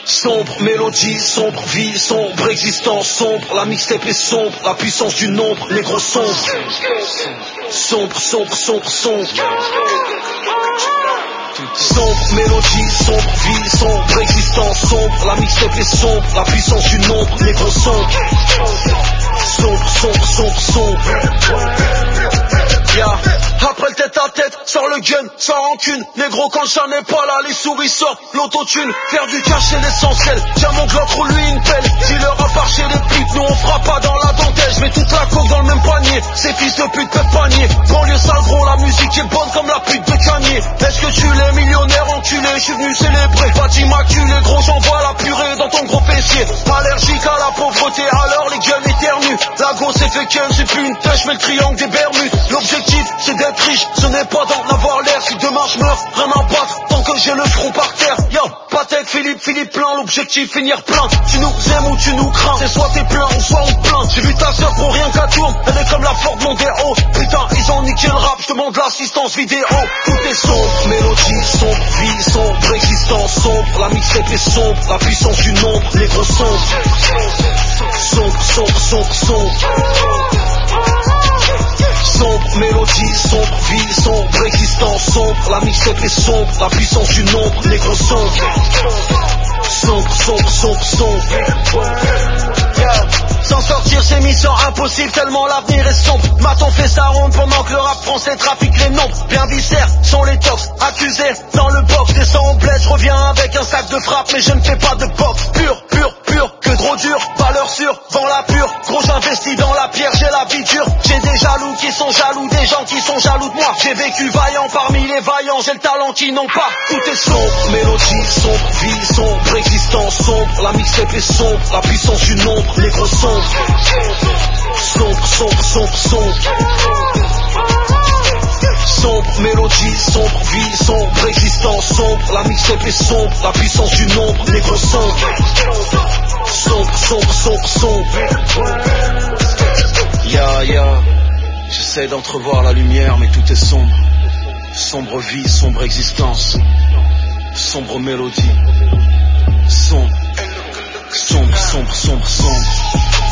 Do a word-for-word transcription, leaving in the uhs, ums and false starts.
Sombre mélodie, sombre vie, sombre existence, sombre, la mixtape est sombre, la puissance du nombre, négro sombre. Sombre, sombre, sombre, sombre. Sombre mélodie, sombre vie, sombre existence, sombre, la mixtape est sombre, la puissance du nombre, négro sombre. Sombre, sombre, sombre, sombre. Yeah. Après le tête à tête, sors le gun, sans rancune. Négro quand j'en ai pas là, les souris sortent, l'autotune. Faire du cash c'est l'essentiel, tiens mon glock, roule-lui une pelle. Dis-leur à part chez les putes, nous on fera pas dans la dentelle. J'mets toute la coke dans le même panier, ces fils de pute peuvent panier. Banlieue sale gros, la musique est bonne comme la pute de Kanye. Est-ce que tu l'es millionnaire enculé, j'suis venu célébrer. Pas d'immaculé gros, j'envoie la purée dans ton gros fessier. Allergique à la pauvreté, alors les gueules éternues. La go c'est fait qu'elle, c'est plus une tâche mais le triangle des Bermudes. L'objectif c'est d'être riche, ce n'est pas d'en avoir l'air. Si demain je meurs, rien à battre, tant que j'ai le front par terre. Yo, Patek, Philippe, Philippe plein, l'objectif finir plein. Tu nous aimes ou tu nous crains, c'est soit t'es plein ou soit on te plaint. J'ai vu ta sœur pour rien qu'à tourne, elle est comme la Ford Mondeo. Putain, ils ont niqué le rap, je demande l'assistance vidéo. Tout est sombre, mélodie, sombre, vie, sombre, existence, sombre. La mixtape est sombre, la puissance du nombre, négro sombre. Sombre, sombre, sombre, sombre. Sombre mélodie, sombre vie, sombre existence, sombre, la mixtape est sombre, la puissance du nombre, négro sombre. Sombre, sombre, sombre, sombre. Yeah. S'en sortir c'est mission impossible tellement l'avenir est sombre. Maton fait sa ronde pendant que le rap français trafique les nombres. Bien viscères sont les tox, accusés dans le box. Descends en bled, je reviens avec un sac de frappe mais je ne fais pas de boxe. Pur, pur, pur, que trop dur, valeur sûre, vends la pure. Gros j'investis dans la pierre, j'ai la vie dure. J'ai des jaloux qui sont jaloux, des gens qui sont jaloux de moi. J'ai vécu vaillant parmi les vaillants, j'ai le talent qui n'ont pas. Tout est sombre, mélodie, sombre, vie, sombre, existence, sombre. La mixtape est sombre, la puissance du nombre, négro sombre. Sombre, sombre, sombre, sombre. Sombre mélodie, sombre vie, sombre existence, sombre. La mixtape est sombre, la puissance du nombre, négro sombre. Sombre, sombre, sombre, sombre. Ya, ya. J'essaie d'entrevoir la lumière, mais tout est sombre. Sombre vie, sombre existence. Sombre mélodie. Sombre, sombre, sombre, sombre, sombre.